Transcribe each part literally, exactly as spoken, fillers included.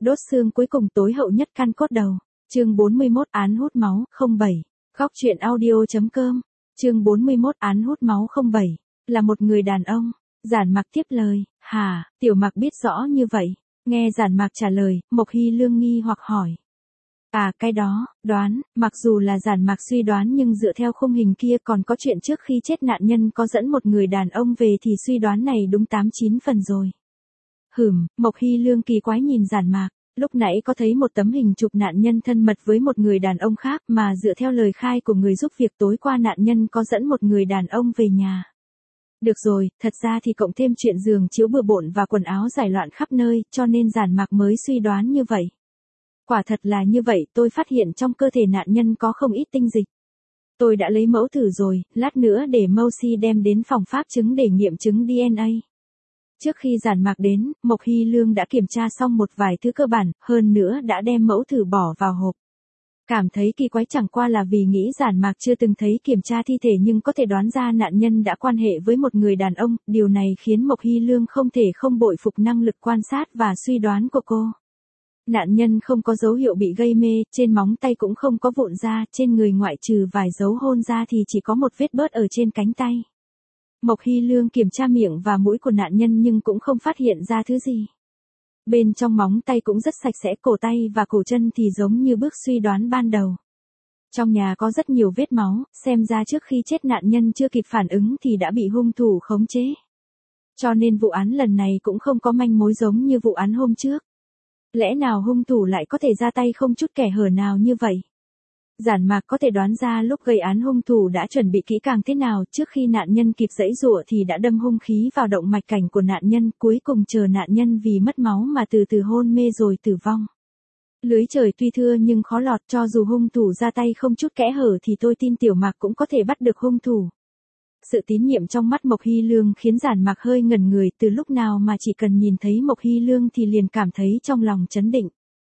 đốt xương cuối cùng tối hậu nhất căn cốt đầu. Chương bốn mươi mốt án hút máu, không bảy. Góc truyện audio.com. Chương bốn mươi mốt án hút máu không bảy. Là một người đàn ông. Giản Mặc tiếp lời, hả, Tiểu Mặc biết rõ như vậy. Nghe Giản Mặc trả lời, Mộc Hy Lương nghi hoặc hỏi. À cái đó, đoán, mặc dù là Giản Mặc suy đoán nhưng dựa theo khung hình kia còn có chuyện trước khi chết nạn nhân có dẫn một người đàn ông về thì suy đoán này đúng tám chín phần rồi. Hửm, Mộc Hy Lương kỳ quái nhìn Giản Mặc, lúc nãy có thấy một tấm hình chụp nạn nhân thân mật với một người đàn ông khác mà dựa theo lời khai của người giúp việc tối qua nạn nhân có dẫn một người đàn ông về nhà. Được rồi, thật ra thì cộng thêm chuyện giường chiếu bừa bộn và quần áo giải loạn khắp nơi cho nên Giản Mặc mới suy đoán như vậy. Quả thật là như vậy, tôi phát hiện trong cơ thể nạn nhân có không ít tinh dịch. Tôi đã lấy mẫu thử rồi, lát nữa để Mousy đem đến phòng pháp chứng để nghiệm chứng đê en a. Trước khi Giản Mặc đến, Mộc Hy Lương đã kiểm tra xong một vài thứ cơ bản, hơn nữa đã đem mẫu thử bỏ vào hộp. Cảm thấy kỳ quái chẳng qua là vì nghĩ Giản Mặc chưa từng thấy kiểm tra thi thể nhưng có thể đoán ra nạn nhân đã quan hệ với một người đàn ông, điều này khiến Mộc Hy Lương không thể không bội phục năng lực quan sát và suy đoán của cô. Nạn nhân không có dấu hiệu bị gây mê, trên móng tay cũng không có vụn da, trên người ngoại trừ vài dấu hôn ra thì chỉ có một vết bớt ở trên cánh tay. Mộc Hy Lương kiểm tra miệng và mũi của nạn nhân nhưng cũng không phát hiện ra thứ gì. Bên trong móng tay cũng rất sạch sẽ, cổ tay và cổ chân thì giống như bước suy đoán ban đầu. Trong nhà có rất nhiều vết máu, xem ra trước khi chết nạn nhân chưa kịp phản ứng thì đã bị hung thủ khống chế. Cho nên vụ án lần này cũng không có manh mối giống như vụ án hôm trước. Lẽ nào hung thủ lại có thể ra tay không chút kẻ hở nào như vậy? Giản Mặc có thể đoán ra lúc gây án hung thủ đã chuẩn bị kỹ càng thế nào, trước khi nạn nhân kịp giãy giụa thì đã đâm hung khí vào động mạch cảnh của nạn nhân, cuối cùng chờ nạn nhân vì mất máu mà từ từ hôn mê rồi tử vong. Lưới trời tuy thưa nhưng khó lọt, cho dù hung thủ ra tay không chút kẽ hở thì tôi tin Tiểu Mặc cũng có thể bắt được hung thủ. Sự tín nhiệm trong mắt Mộc Hy Lương khiến Giản Mặc hơi ngẩn người, từ lúc nào mà chỉ cần nhìn thấy Mộc Hy Lương thì liền cảm thấy trong lòng chấn định.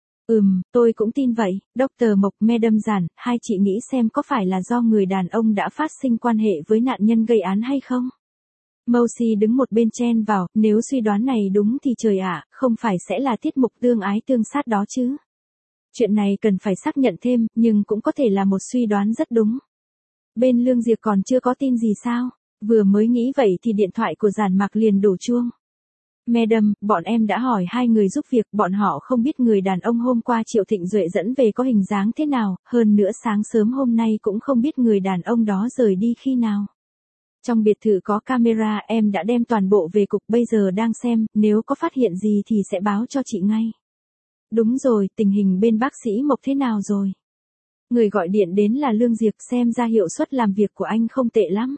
Ừm, tôi cũng tin vậy, Doctor Mộc, Madam Giản, hai chị nghĩ xem có phải là do người đàn ông đã phát sinh quan hệ với nạn nhân gây án hay không? Mousy đứng một bên chen vào, nếu suy đoán này đúng thì trời ạ, không phải sẽ là tiết mục tương ái tương sát đó chứ? Chuyện này cần phải xác nhận thêm, nhưng cũng có thể là một suy đoán rất đúng. Bên Lương Diệp còn chưa có tin gì sao? Vừa mới nghĩ vậy thì điện thoại của Giản Mặc liền đổ chuông. Madam, bọn em đã hỏi hai người giúp việc, bọn họ không biết người đàn ông hôm qua Triệu Thịnh Duệ dẫn về có hình dáng thế nào, hơn nữa sáng sớm hôm nay cũng không biết người đàn ông đó rời đi khi nào. Trong biệt thự có camera, em đã đem toàn bộ về cục, bây giờ đang xem, nếu có phát hiện gì thì sẽ báo cho chị ngay. Đúng rồi, tình hình bên bác sĩ Mộc thế nào rồi? Người gọi điện đến là Lương Diệp, xem ra hiệu suất làm việc của anh không tệ lắm.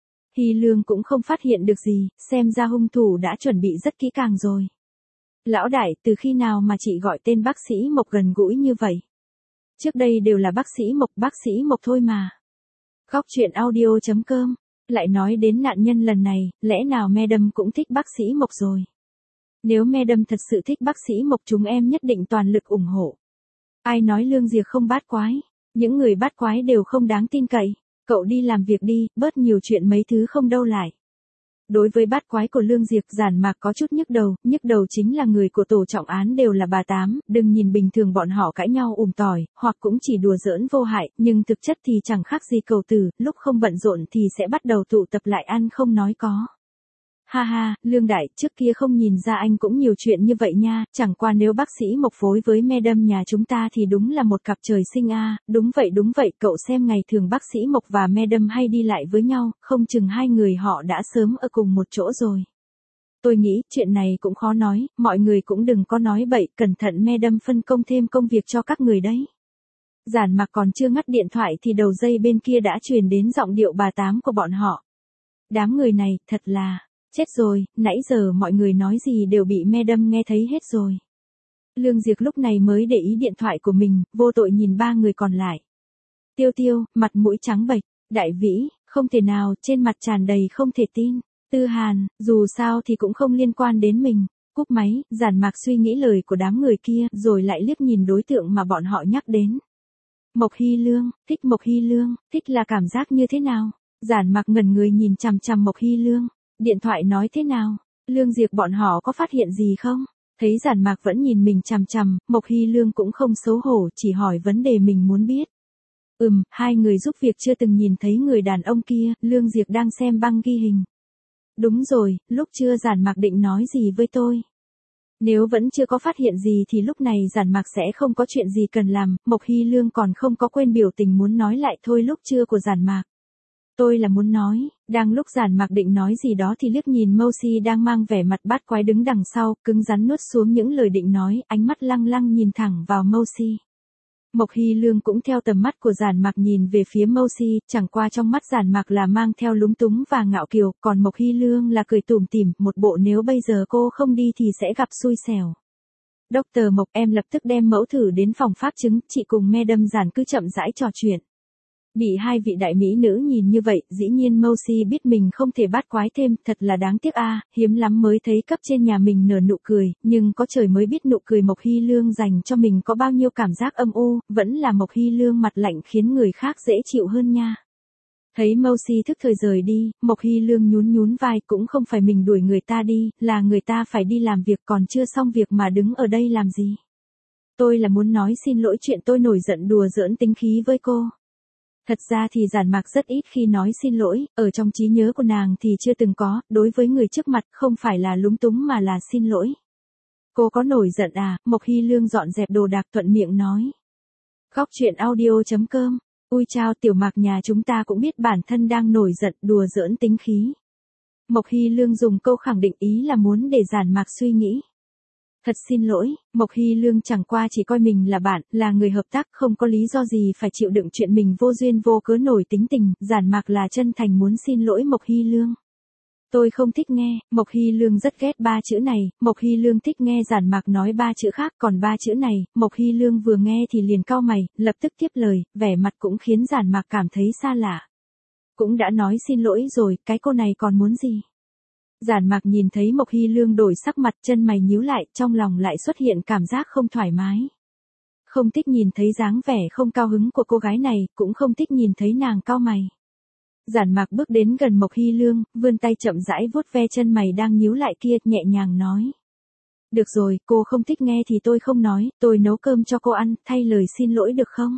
Hy Lương cũng không phát hiện được gì, xem ra hung thủ đã chuẩn bị rất kỹ càng rồi. Lão đại, từ khi nào mà chị gọi tên bác sĩ Mộc gần gũi như vậy? Trước đây đều là bác sĩ Mộc, bác sĩ Mộc thôi mà. Góc truyện audio.com. Lại nói đến nạn nhân lần này, lẽ nào Madam cũng thích bác sĩ Mộc rồi? Nếu Madam thật sự thích bác sĩ Mộc chúng em nhất định toàn lực ủng hộ. Ai nói Lương Diệp không bát quái? Những người bát quái đều không đáng tin cậy. Cậu đi làm việc đi, bớt nhiều chuyện mấy thứ không đâu lại. Đối với bát quái của Lương Diệp, Giản Mặc có chút nhức đầu, nhức đầu chính là người của tổ trọng án đều là bà tám, đừng nhìn bình thường bọn họ cãi nhau ùm tỏi, hoặc cũng chỉ đùa giỡn vô hại, nhưng thực chất thì chẳng khác gì cầu tử, lúc không bận rộn thì sẽ bắt đầu tụ tập lại ăn không nói có. Ha ha, Lương đại, trước kia không nhìn ra anh cũng nhiều chuyện như vậy nha, chẳng qua nếu bác sĩ Mộc phối với Madam nhà chúng ta thì đúng là một cặp trời sinh a. À. Đúng vậy đúng vậy, cậu xem ngày thường bác sĩ Mộc và Madam hay đi lại với nhau, không chừng hai người họ đã sớm ở cùng một chỗ rồi. Tôi nghĩ, chuyện này cũng khó nói, mọi người cũng đừng có nói bậy, cẩn thận Madam phân công thêm công việc cho các người đấy. Giản Mặc còn chưa ngắt điện thoại thì đầu dây bên kia đã truyền đến giọng điệu bà tám của bọn họ. Đám người này, thật là... Chết rồi, nãy giờ mọi người nói gì đều bị Madam nghe thấy hết rồi. Lương Diệp lúc này mới để ý điện thoại của mình, vô tội nhìn ba người còn lại. Tiêu Tiêu, mặt mũi trắng bệch, Đại Vĩ, không thể nào, trên mặt tràn đầy không thể tin. Tư Hàn, dù sao thì cũng không liên quan đến mình. Cúp máy, Giản Mặc suy nghĩ lời của đám người kia, rồi lại liếc nhìn đối tượng mà bọn họ nhắc đến. Mộc Hy Lương, thích Mộc Hy Lương, thích là cảm giác như thế nào? Giản Mặc ngẩn người nhìn chằm chằm Mộc Hy Lương. Điện thoại nói thế nào? Lương Diệp bọn họ có phát hiện gì không? Thấy Giản Mạc vẫn nhìn mình chằm chằm, Mộc Hy Lương cũng không xấu hổ, chỉ hỏi vấn đề mình muốn biết. Ừm, hai người giúp việc chưa từng nhìn thấy người đàn ông kia, Lương Diệp đang xem băng ghi hình. Đúng rồi, lúc trưa Giản Mạc định nói gì với tôi? Nếu vẫn chưa có phát hiện gì thì lúc này Giản Mạc sẽ không có chuyện gì cần làm, Mộc Hy Lương còn không có quên biểu tình muốn nói lại thôi lúc trưa của Giản Mạc. Tôi là muốn nói, đang lúc Giản Mạc định nói gì đó thì liếc nhìn Mâu Si đang mang vẻ mặt bát quái đứng đằng sau, cứng rắn nuốt xuống những lời định nói, ánh mắt lăng lăng nhìn thẳng vào Mâu Si. Mộc Hy Lương cũng theo tầm mắt của Giản Mạc nhìn về phía Mâu Si, chẳng qua trong mắt Giản Mạc là mang theo lúng túng và ngạo kiều, còn Mộc Hy Lương là cười tủm tỉm, một bộ nếu bây giờ cô không đi thì sẽ gặp xui xẻo. Doctor Mộc, em lập tức đem mẫu thử đến phòng pháp chứng, chị cùng Madam Giản cứ chậm rãi trò chuyện. Bị hai vị đại mỹ nữ nhìn như vậy, dĩ nhiên Mâu Si biết mình không thể bát quái thêm, thật là đáng tiếc a, à, hiếm lắm mới thấy cấp trên nhà mình nở nụ cười, nhưng có trời mới biết nụ cười Mộc Hy Lương dành cho mình có bao nhiêu cảm giác âm u, vẫn là Mộc Hy Lương mặt lạnh khiến người khác dễ chịu hơn nha. Thấy Mâu Si thức thời rời đi, Mộc Hy Lương nhún nhún vai, cũng không phải mình đuổi người ta đi, là người ta phải đi làm việc, còn chưa xong việc mà đứng ở đây làm gì. Tôi là muốn nói xin lỗi chuyện tôi nổi giận đùa giỡn tính khí với cô. Thật ra thì Giản Mạc rất ít khi nói xin lỗi, ở trong trí nhớ của nàng thì chưa từng có, đối với người trước mặt không phải là lúng túng mà là xin lỗi. Cô có nổi giận à? Mộc Hy Lương dọn dẹp đồ đạc thuận miệng nói. Góc truyện audio chấm com. Ui chao, Tiểu Mạc nhà chúng ta cũng biết bản thân đang nổi giận đùa giỡn tính khí. Mộc Hy Lương dùng câu khẳng định ý là muốn để Giản Mạc suy nghĩ. Thật xin lỗi, Mộc Hy Lương chẳng qua chỉ coi mình là bạn, là người hợp tác, không có lý do gì phải chịu đựng chuyện mình vô duyên vô cớ nổi tính tình, Giản Mạc là chân thành muốn xin lỗi Mộc Hy Lương. Tôi không thích nghe, Mộc Hy Lương rất ghét ba chữ này, Mộc Hy Lương thích nghe Giản Mạc nói ba chữ khác, còn ba chữ này, Mộc Hy Lương vừa nghe thì liền cau mày, lập tức tiếp lời, vẻ mặt cũng khiến Giản Mạc cảm thấy xa lạ. Cũng đã nói xin lỗi rồi, cái cô này còn muốn gì? Giản Mạc nhìn thấy Mộc Hy Lương đổi sắc mặt, chân mày nhíu lại, trong lòng lại xuất hiện cảm giác không thoải mái. Không thích nhìn thấy dáng vẻ không cao hứng của cô gái này, cũng không thích nhìn thấy nàng cau mày. Giản Mạc bước đến gần Mộc Hy Lương, vươn tay chậm rãi vuốt ve chân mày đang nhíu lại kia, nhẹ nhàng nói. Được rồi, cô không thích nghe thì tôi không nói, tôi nấu cơm cho cô ăn, thay lời xin lỗi được không?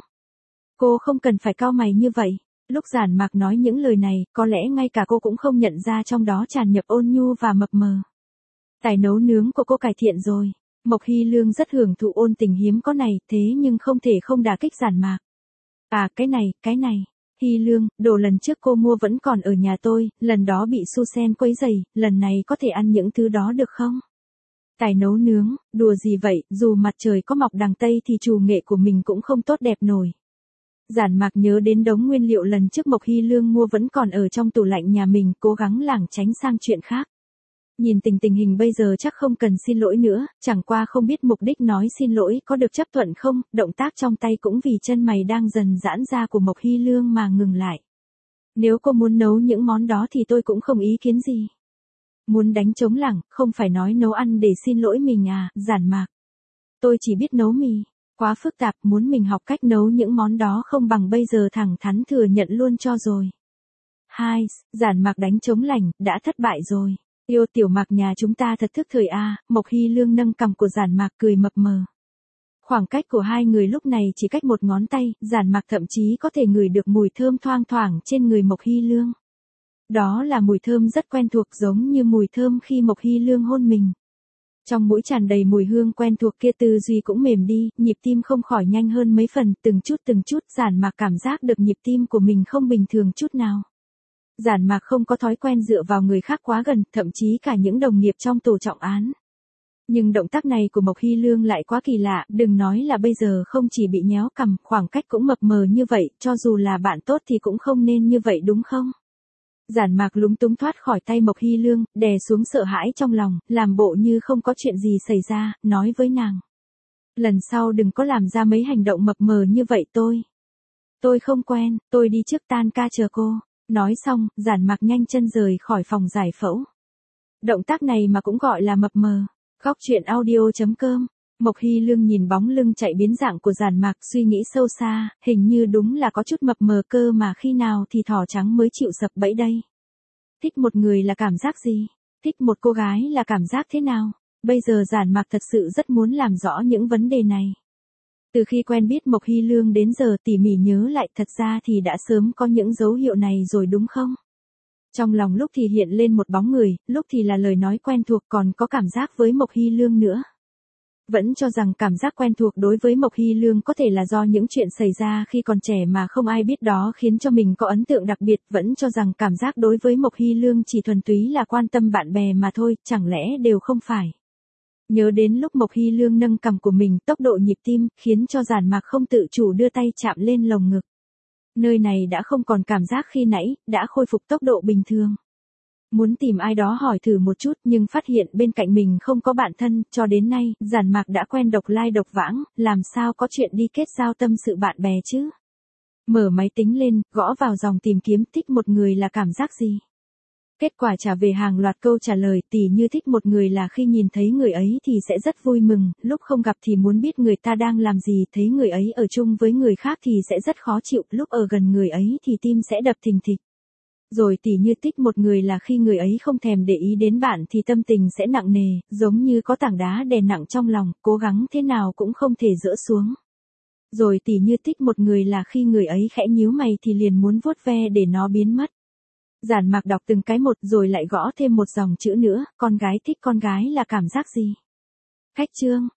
Cô không cần phải cau mày như vậy. Lúc Giản Mạc nói những lời này, có lẽ ngay cả cô cũng không nhận ra trong đó tràn nhập ôn nhu và mập mờ. Tài nấu nướng của cô cải thiện rồi. Mộc Hy Lương rất hưởng thụ ôn tình hiếm có này, thế nhưng không thể không đả kích Giản Mạc. À, cái này, cái này. Hy Lương, đồ lần trước cô mua vẫn còn ở nhà tôi, lần đó bị Susen quấy rầy, lần này có thể ăn những thứ đó được không? Tài nấu nướng, đùa gì vậy, dù mặt trời có mọc đằng Tây thì chủ nghệ của mình cũng không tốt đẹp nổi. Giản Mạc nhớ đến đống nguyên liệu lần trước Mộc Hy Lương mua vẫn còn ở trong tủ lạnh nhà mình, cố gắng lảng tránh sang chuyện khác. Nhìn tình tình hình bây giờ chắc không cần xin lỗi nữa, chẳng qua không biết mục đích nói xin lỗi có được chấp thuận không, động tác trong tay cũng vì chân mày đang dần giãn ra của Mộc Hy Lương mà ngừng lại. Nếu cô muốn nấu những món đó thì tôi cũng không ý kiến gì. Muốn đánh trống lảng, không phải nói nấu ăn để xin lỗi mình à, Giản Mạc. Tôi chỉ biết nấu mì. Quá phức tạp, muốn mình học cách nấu những món đó không bằng bây giờ thẳng thắn thừa nhận luôn cho rồi. Hai, Giản Mạc đánh trống lành, đã thất bại rồi. Yêu Tiểu Mạc nhà chúng ta thật thức thời a, à, Mộc Hy Lương nâng cằm của Giản Mạc cười mập mờ. Khoảng cách của hai người lúc này chỉ cách một ngón tay, Giản Mạc thậm chí có thể ngửi được mùi thơm thoang thoảng trên người Mộc Hy Lương. Đó là mùi thơm rất quen thuộc giống như mùi thơm khi Mộc Hy Lương hôn mình. Trong mũi tràn đầy mùi hương quen thuộc kia, tư duy cũng mềm đi, nhịp tim không khỏi nhanh hơn mấy phần, từng chút từng chút Giản Mạc cảm giác được nhịp tim của mình không bình thường chút nào. Giản Mạc không có thói quen dựa vào người khác quá gần, thậm chí cả những đồng nghiệp trong tổ trọng án. Nhưng động tác này của Mộc Hy Lương lại quá kỳ lạ, đừng nói là bây giờ không chỉ bị nhéo cằm, khoảng cách cũng mập mờ như vậy, cho dù là bạn tốt thì cũng không nên như vậy đúng không? Giản Mạc lúng túng thoát khỏi tay Mộc Hy Lương, đè xuống sợ hãi trong lòng, làm bộ như không có chuyện gì xảy ra, nói với nàng. Lần sau đừng có làm ra mấy hành động mập mờ như vậy tôi. Tôi không quen, tôi đi trước tan ca chờ cô. Nói xong, Giản Mạc nhanh chân rời khỏi phòng giải phẫu. Động tác này mà cũng gọi là mập mờ. Góc truyện audio chấm com. Mộc Hy Lương nhìn bóng lưng chạy biến dạng của Giản Mạc, suy nghĩ sâu xa, hình như đúng là có chút mập mờ cơ mà khi nào thì thỏ trắng mới chịu sập bẫy đây. Thích một người là cảm giác gì? Thích một cô gái là cảm giác thế nào? Bây giờ Giản Mạc thật sự rất muốn làm rõ những vấn đề này. Từ khi quen biết Mộc Hy Lương đến giờ tỉ mỉ nhớ lại thật ra thì đã sớm có những dấu hiệu này rồi đúng không? Trong lòng lúc thì hiện lên một bóng người, lúc thì là lời nói quen thuộc còn có cảm giác với Mộc Hy Lương nữa. Vẫn cho rằng cảm giác quen thuộc đối với Mộc Hy Lương có thể là do những chuyện xảy ra khi còn trẻ mà không ai biết đó khiến cho mình có ấn tượng đặc biệt, vẫn cho rằng cảm giác đối với Mộc Hy Lương chỉ thuần túy là quan tâm bạn bè mà thôi, chẳng lẽ đều không phải. Nhớ đến lúc Mộc Hy Lương nâng cằm của mình, tốc độ nhịp tim, khiến cho Giản Mạc không tự chủ đưa tay chạm lên lồng ngực. Nơi này đã không còn cảm giác khi nãy, đã khôi phục tốc độ bình thường. Muốn tìm ai đó hỏi thử một chút nhưng phát hiện bên cạnh mình không có bạn thân, cho đến nay, Giản Mạc đã quen độc lai độc vãng, làm sao có chuyện đi kết giao tâm sự bạn bè chứ. Mở máy tính lên, gõ vào dòng tìm kiếm thích một người là cảm giác gì. Kết quả trả về hàng loạt câu trả lời, tỉ như thích một người là khi nhìn thấy người ấy thì sẽ rất vui mừng, lúc không gặp thì muốn biết người ta đang làm gì, thấy người ấy ở chung với người khác thì sẽ rất khó chịu, lúc ở gần người ấy thì tim sẽ đập thình thịch. Rồi tỉ như thích một người là khi người ấy không thèm để ý đến bạn thì tâm tình sẽ nặng nề, giống như có tảng đá đè nặng trong lòng, cố gắng thế nào cũng không thể dỡ xuống. Rồi tỉ như thích một người là khi người ấy khẽ nhíu mày thì liền muốn vuốt ve để nó biến mất. Giản Mạc đọc từng cái một rồi lại gõ thêm một dòng chữ nữa, con gái thích con gái là cảm giác gì? Khách chương,